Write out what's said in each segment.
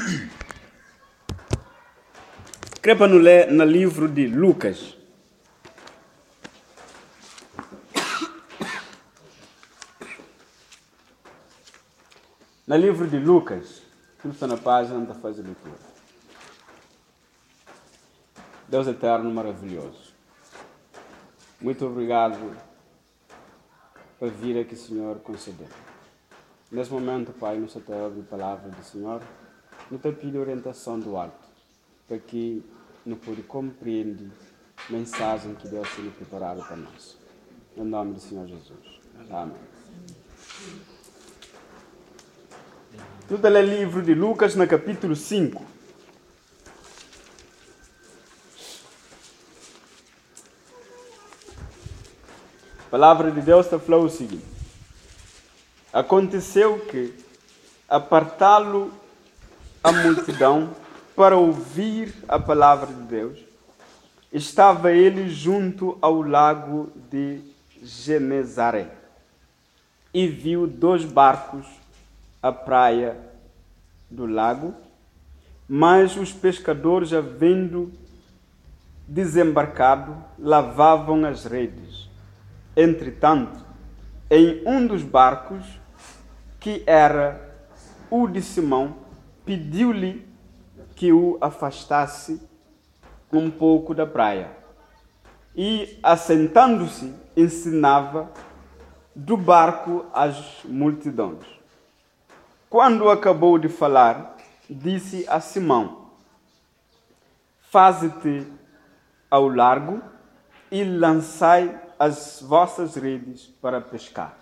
Crepa no ler no livro de Lucas. No livro de Lucas, tudo está na página da fase de leitura. Deus eterno, maravilhoso. Muito obrigado por vir aqui, Senhor, conceder. Nesse momento, Pai, nos até ouvir a palavra do Senhor, nos te pido orientação do alto, para que nos pude compreender a mensagem que Deus tem preparado para nós. Em nome do Senhor Jesus. Amém. Tudo é livro de Lucas, no capítulo 5. A palavra de Deus está falando o seguinte: aconteceu que, apartá-lo a multidão para ouvir a palavra de Deus, estava ele junto ao lago de Genezaré e viu 2 barcos à praia do lago, mas os pescadores, havendo desembarcado, lavavam as redes. Entretanto, em um dos barcos, que era o de Simão, pediu-lhe que o afastasse um pouco da praia. E, assentando-se, ensinava do barco às multidões. Quando acabou de falar, disse a Simão: faze-te ao largo e lançai as vossas redes para pescar.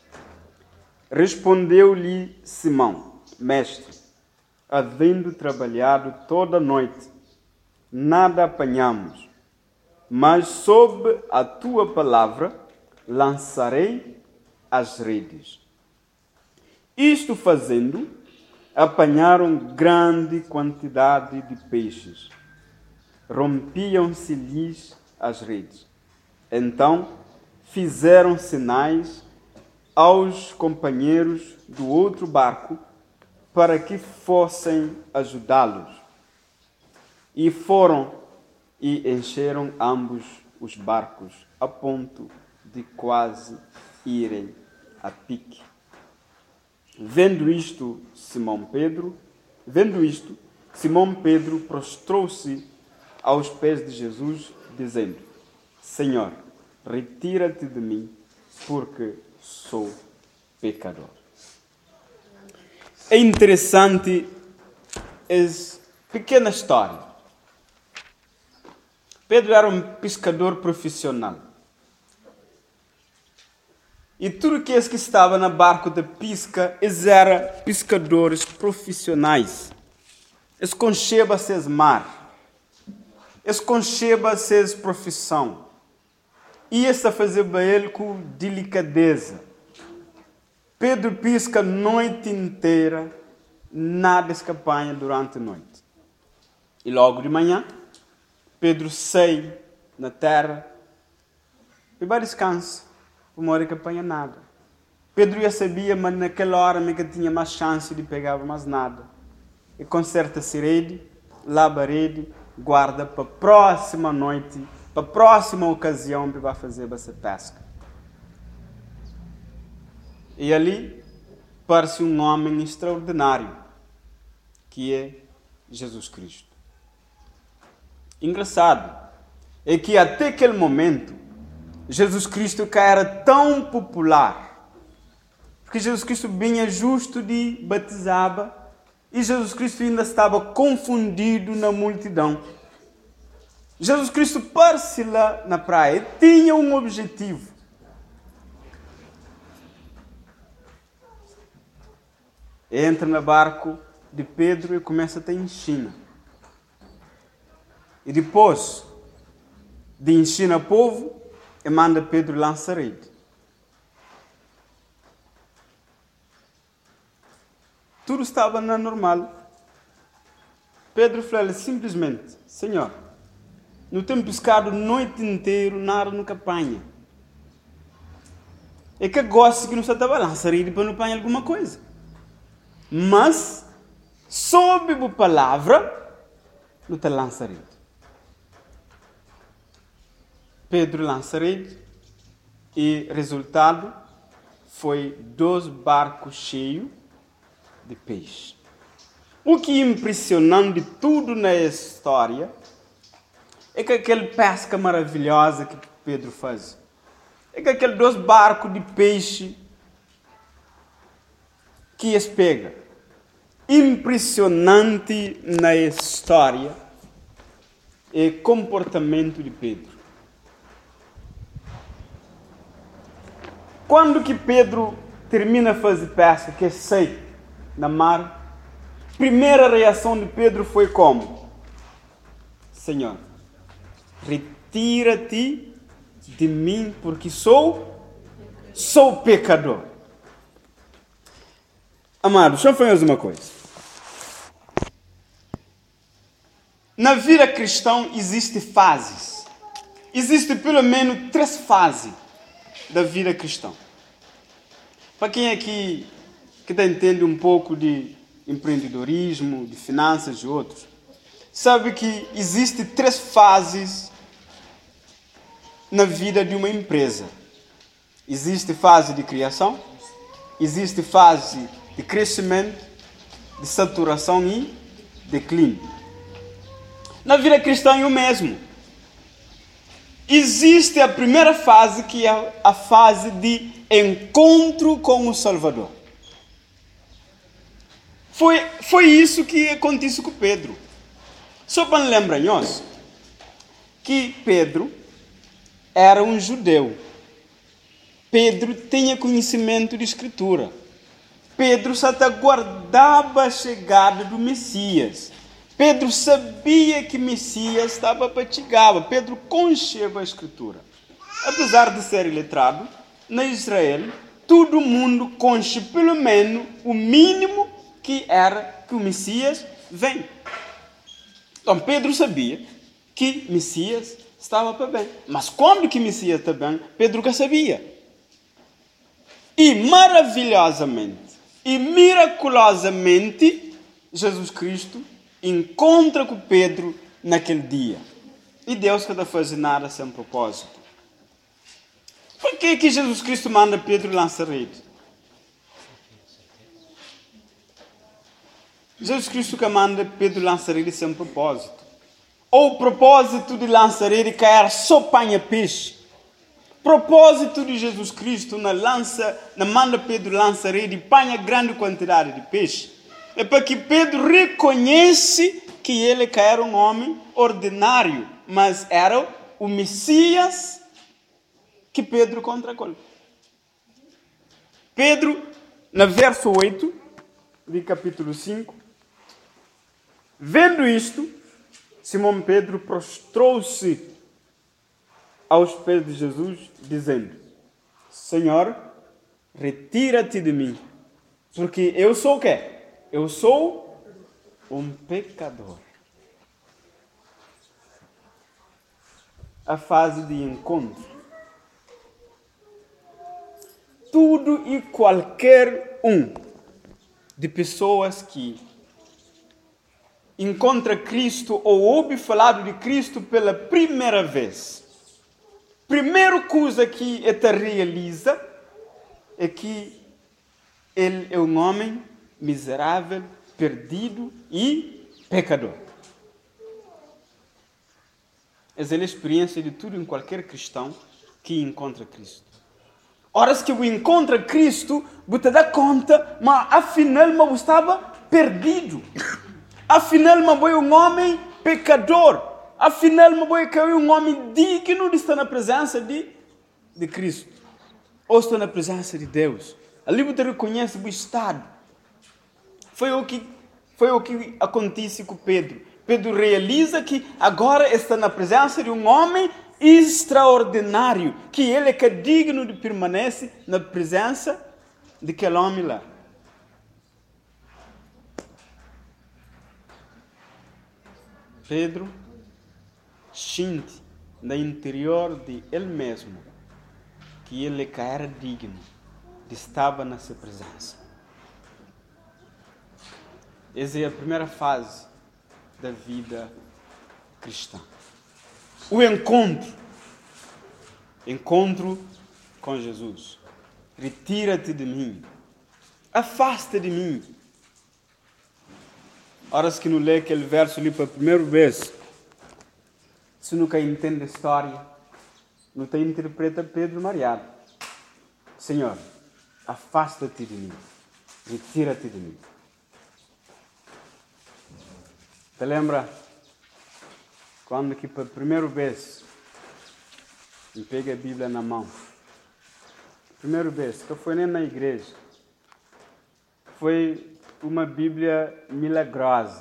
Respondeu-lhe Simão: mestre, havendo trabalhado toda a noite, nada apanhamos, mas sob a tua palavra lançarei as redes. Isto fazendo, apanharam grande quantidade de peixes. Rompiam-se-lhes as redes. Então fizeram sinais aos companheiros do outro barco para que fossem ajudá-los. E foram e encheram ambos os barcos a ponto de quase irem a pique. Vendo isto, Simão Pedro prostrou-se aos pés de Jesus, dizendo: Senhor, retira-te de mim, porque sou pecador. É interessante essa pequena história. Pedro era um pescador profissional. E tudo aqueles que estavam no barco de pesca, eles eram pescadores profissionais. Eles conheciam seus mar. Eles conheciam sua profissão. E isso fazia para ele com delicadeza. Pedro pesca a noite inteira, nada escapa durante a noite. E logo de manhã, Pedro sai na terra e vai descansar. Uma hora que apanha nada. Pedro já sabia, mas naquela hora que tinha mais chance de pegar mais nada. E conserta-se a rede, lava a rede, guarda para a próxima noite, para a próxima ocasião que vai fazer essa pesca. E ali parece um homem extraordinário, que é Jesus Cristo. Engraçado é que até aquele momento, Jesus Cristo que era tão popular, porque Jesus Cristo vinha justo de batizava e Jesus Cristo ainda estava confundido na multidão. Jesus Cristo parece lá na praia, tinha um objetivo. Entra no barco de Pedro e começa a te ensinar. E depois de ensinar o povo, e manda Pedro lançar a rede. Tudo estava na normal. Pedro falou simplesmente: Senhor, não temos pescado a noite inteira, nada nunca apanha. É que gosto que não estava a lançar a rede para não apanhar alguma coisa. Mas sob a palavra, não te lança a rede. Pedro lança a rede e resultado foi 2 barcos cheios de peixe. O que é impressionante de tudo na história é que aquela pesca maravilhosa que Pedro faz, é que aqueles 2 barcos de peixe que eles pegam, impressionante na história é o comportamento de Pedro. Quando que Pedro termina de fazer pesca, que sai na mar, a primeira reação de Pedro foi como? Senhor, retira-te de mim, porque sou pecador. Amados, deixa eu fazer uma coisa. Na vida cristã existem fases. Existem pelo menos 3 fases da vida cristã. Para quem aqui que entende um pouco de empreendedorismo, de finanças e outros, sabe que existem 3 fases na vida de uma empresa. Existe fase de criação, existe fase de crescimento, de saturação e declínio. Na vida cristã é o mesmo. Existe a primeira fase, que é a fase de encontro com o Salvador. Foi isso que aconteceu com Pedro. Só para lembrar nós que Pedro era um judeu. Pedro tinha conhecimento de Escritura. Pedro só aguardava a chegada do Messias. Pedro sabia que Messias estava para chegar. Pedro conhecia a Escritura. Apesar de ser iletrado, na Israel, todo mundo conhecia pelo menos o mínimo que era que o Messias vem. Então Pedro sabia que Messias estava para bem. Mas quando que Messias está bem, Pedro já sabia. E maravilhosamente e miraculosamente, Jesus Cristo encontra com Pedro naquele dia. E Deus que não faz nada sem propósito. Por que Jesus Cristo manda Pedro lançar rede? Jesus Cristo que manda Pedro lançar rede sem propósito. Ou o propósito de lançar rede cair só panha peixe. Propósito de Jesus Cristo na manda Pedro lançar rede e panha grande quantidade de peixe. É para que Pedro reconhece que ele era um homem ordinário, mas era o Messias que Pedro contracolou. Pedro, no verso 8, de capítulo 5, vendo isto, Simão Pedro prostrou-se aos pés de Jesus, dizendo: Senhor, retira-te de mim, porque eu sou o quê? Eu sou um pecador. A fase de encontro. Tudo e qualquer de pessoas que encontra Cristo ou ouve falar de Cristo pela primeira vez. Primeira coisa que ele realiza é que ele é um homem miserável, perdido e pecador. Essa é a experiência de tudo em qualquer cristão que encontra Cristo. Horas que eu encontro Cristo, você dá conta, mas afinal eu estava perdido. Afinal eu sou um homem pecador. Afinal eu sou um homem digno de estar na presença de Cristo. Ou estar na presença de Deus. Ali você reconhece o estado. Foi o que acontece com Pedro. Pedro realiza que agora está na presença de um homem extraordinário, que ele é digno de permanecer na presença daquele homem lá. Pedro sente no interior de ele mesmo que ele era digno de estar na sua presença. Essa é a primeira fase da vida cristã. O encontro com Jesus. Retira-te de mim. Afasta de mim. Horas que não lê aquele verso ali para primeira vez, se nunca entende a história, não te interpreta Pedro mareado. Senhor, afasta-te de mim. Retira-te de mim. Te lembra quando que pela primeira vez eu peguei a Bíblia na mão? Primeira vez, que foi nem na igreja. Foi uma Bíblia milagrosa.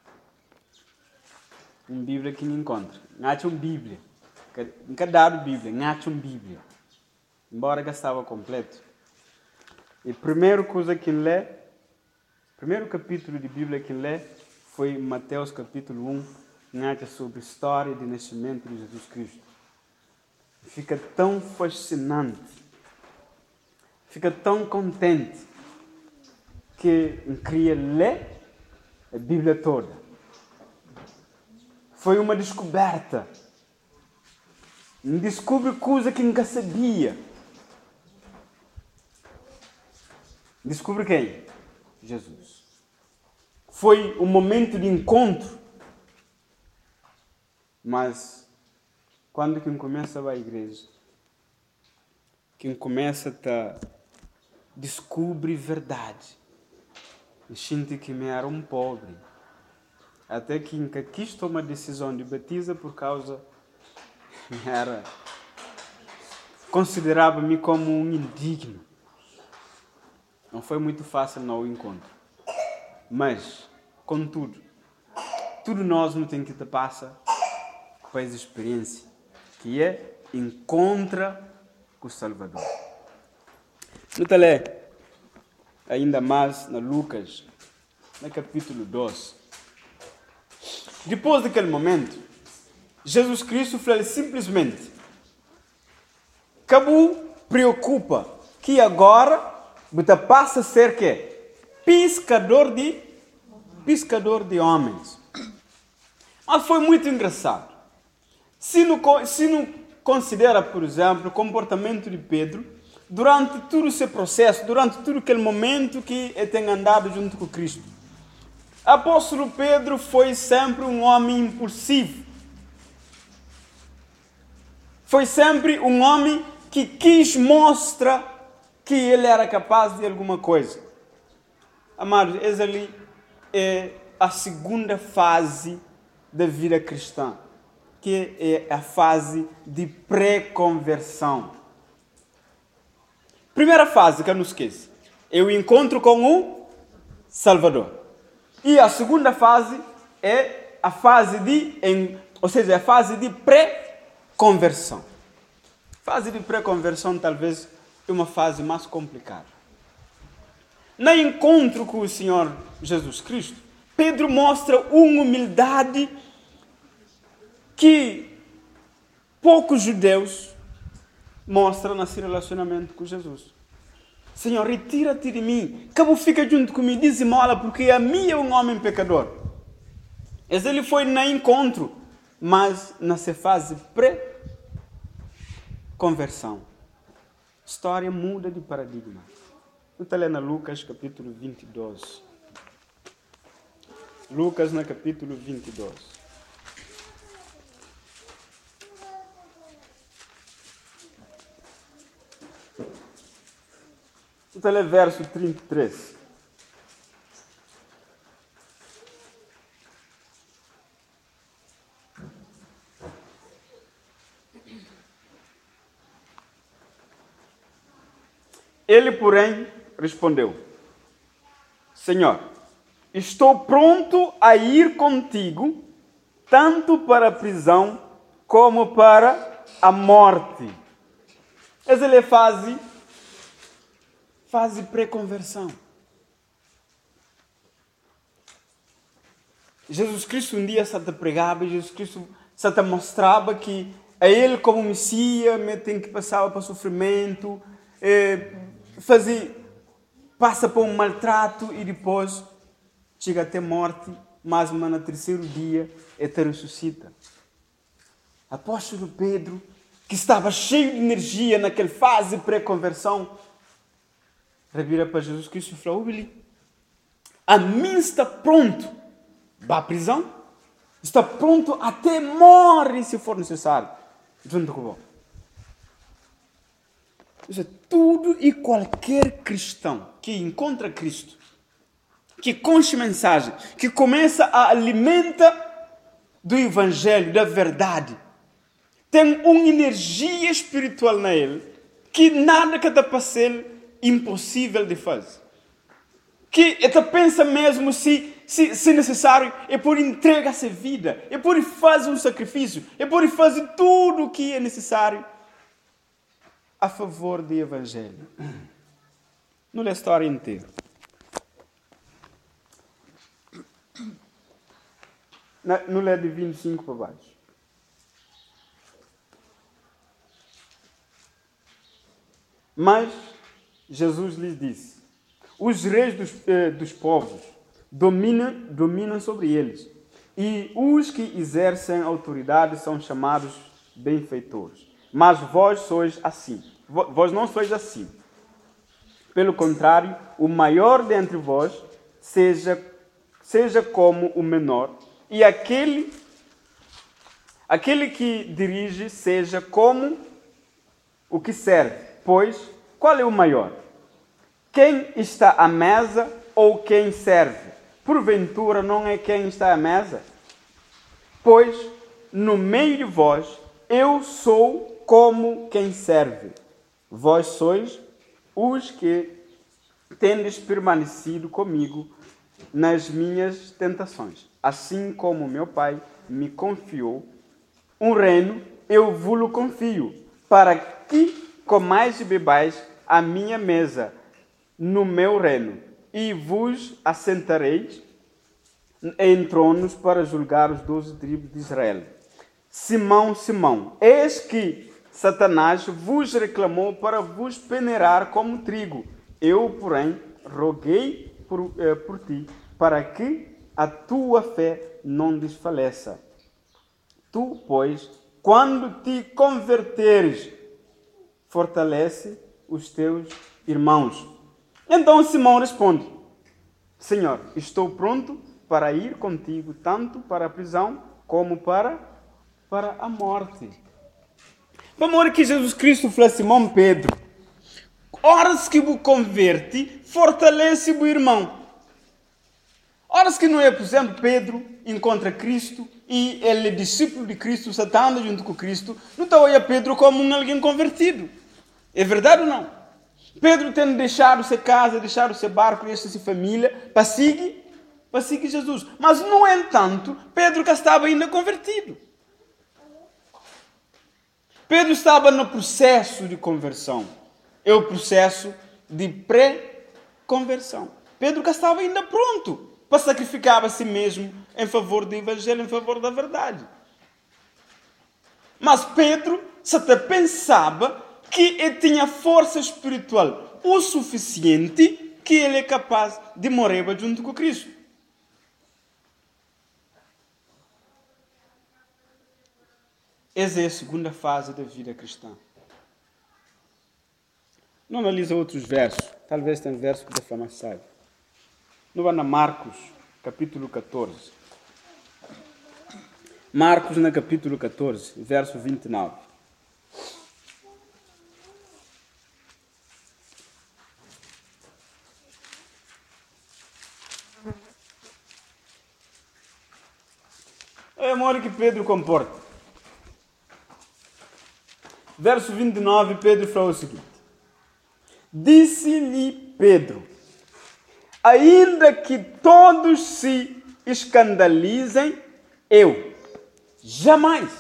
Uma Bíblia que não encontra. Não uma Bíblia. Nunca dado Bíblia, não uma Bíblia. Embora que estava completo. E a primeira coisa que lê, primeiro capítulo de Bíblia que lê, foi Mateus capítulo 1, que sobre a história de nascimento de Jesus Cristo. Fica tão fascinante, fica tão contente, que queria ler a Bíblia toda. Foi uma descoberta. Descobre coisa que nunca sabia. Descobre quem? Jesus. Foi um momento de encontro. Mas, quando quem começa a ir à igreja, quem começa a descobrir verdade, eu sinto que me era um pobre. Até que nunca quis tomar a decisão de batizar por causa considerava-me como um indigno. Não foi muito fácil no encontro. Mas, contudo, tudo nós não tem que te passar para essa experiência, que é encontra com o Salvador. No tele, ainda mais na Lucas, no capítulo 12. Depois daquele momento, Jesus Cristo falou simplesmente: Cabu preocupa que agora você passa a ser quê? Pescador de homens. Mas foi muito engraçado. Se não considera, por exemplo, o comportamento de Pedro durante todo esse processo, durante todo aquele momento que ele tem andado junto com Cristo. Apóstolo Pedro foi sempre um homem impulsivo. Foi sempre um homem que quis mostrar que ele era capaz de alguma coisa. Amados, essa ali é a segunda fase da vida cristã, que é a fase de pré-conversão. Primeira fase, que eu não esqueço, é o encontro com o Salvador. E a segunda fase é a fase a fase de pré-conversão. Fase de pré-conversão talvez é uma fase mais complicada. No encontro com o Senhor Jesus Cristo, Pedro mostra uma humildade que poucos judeus mostram nesse relacionamento com Jesus. Senhor, retira-te de mim. Cabo fica junto comigo, dizimola, porque a mim é um homem pecador. Esse ele foi no encontro, mas nessa fase pré-conversão. História muda de paradigma. Está lendo na Lucas, capítulo 22. Lucas, no capítulo 22. Está lendo verso 33. Ele, porém, respondeu: Senhor, estou pronto a ir contigo, tanto para a prisão como para a morte. Essa é a fase pré-conversão. Jesus Cristo um dia se te pregava, Jesus Cristo se te mostrava que a Ele como Messias tem que passar para sofrimento, passa por um maltrato e depois chega até morte, mas no terceiro dia te ressuscita. Apóstolo Pedro, que estava cheio de energia naquela fase pré-conversão, revira para Jesus Cristo e fala: a mim está pronto, vá à prisão, está pronto até morre se for necessário, junto com você. Tudo e qualquer cristão que encontra Cristo, que concha mensagem, que começa a alimentar do Evangelho, da verdade, tem uma energia espiritual nele que nada que está passando impossível de fazer. Que ele pensa mesmo se necessário, é por entregar sua vida, é por fazer um sacrifício, é por fazer tudo o que é necessário a favor do Evangelho. Não é a história inteira. Não é de 25 para baixo. Mas Jesus lhes disse: os reis dos povos dominam sobre eles, e os que exercem autoridade são chamados benfeitores. Mas vós sois assim. Vós não sois assim. Pelo contrário, o maior dentre vós seja como o menor, e aquele que dirige seja como o que serve. Pois, qual é o maior? Quem está à mesa ou quem serve? Porventura não é quem está à mesa? Pois, no meio de vós, eu sou como quem serve. Vós sois os que tendes permanecido comigo nas minhas tentações. Assim como meu Pai me confiou um reino, eu vos confio, para que comais e bebais à minha mesa no meu reino, e vos assentareis em tronos para julgar os 12 tribos de Israel. Simão, Simão, eis que Satanás vos reclamou para vos peneirar como trigo. Eu, porém, roguei por ti, para que a tua fé não desfaleça. Tu, pois, quando te converteres, fortalece os teus irmãos. Então Simão responde: Senhor, estou pronto para ir contigo, tanto para a prisão como para a morte. Vamos que Jesus Cristo falou a Simão Pedro: horas que vos converte, fortalece o irmão. Horas que não é, por exemplo, Pedro encontra Cristo e ele é discípulo de Cristo, está andando junto com Cristo, não está a olhar Pedro como alguém convertido. É verdade ou não? Pedro tem deixado sua casa, deixado seu barco, deixado sua família para seguir Jesus. Mas, no entanto, Pedro que estava ainda convertido. Pedro estava no processo de conversão. É o processo de pré-conversão. Pedro que estava ainda pronto para sacrificar a si mesmo em favor do Evangelho, em favor da verdade. Mas Pedro até pensava que ele tinha força espiritual o suficiente que ele é capaz de morrer junto com Cristo. Essa é a segunda fase da vida cristã. Não analisa outros versos. Talvez tenha verso que você não sabe. Não vai na Marcos, capítulo 14. Marcos, no capítulo 14, verso 29. É a memória que Pedro comporta. Verso 29, Pedro falou o seguinte: disse-lhe Pedro: ainda que todos se escandalizem, eu jamais.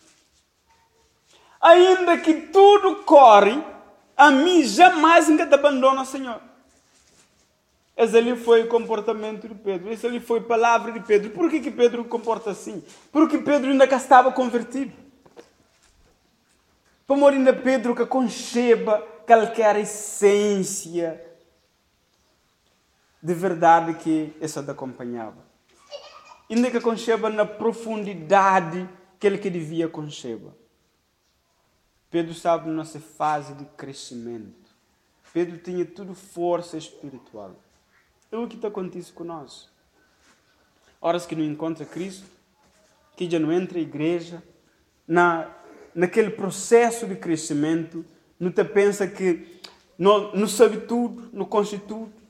Ainda que tudo corre, a mim jamais nunca te abandona, Senhor. Esse ali foi o comportamento de Pedro. Esse ali foi a palavra de Pedro. Por que Pedro comporta assim? Porque Pedro ainda cá estava convertido. Para morrer ainda Pedro que concheba qualquer essência de verdade que essa te acompanhava. Ainda que concheba na profundidade que ele que devia concheba. Pedro estava na nossa fase de crescimento. Pedro tinha tudo força espiritual. É o que está acontecendo com nós. Horas que não encontra Cristo, que já não entra a igreja, naquele processo de crescimento, não te pensa que não sabe tudo, não conhece tudo.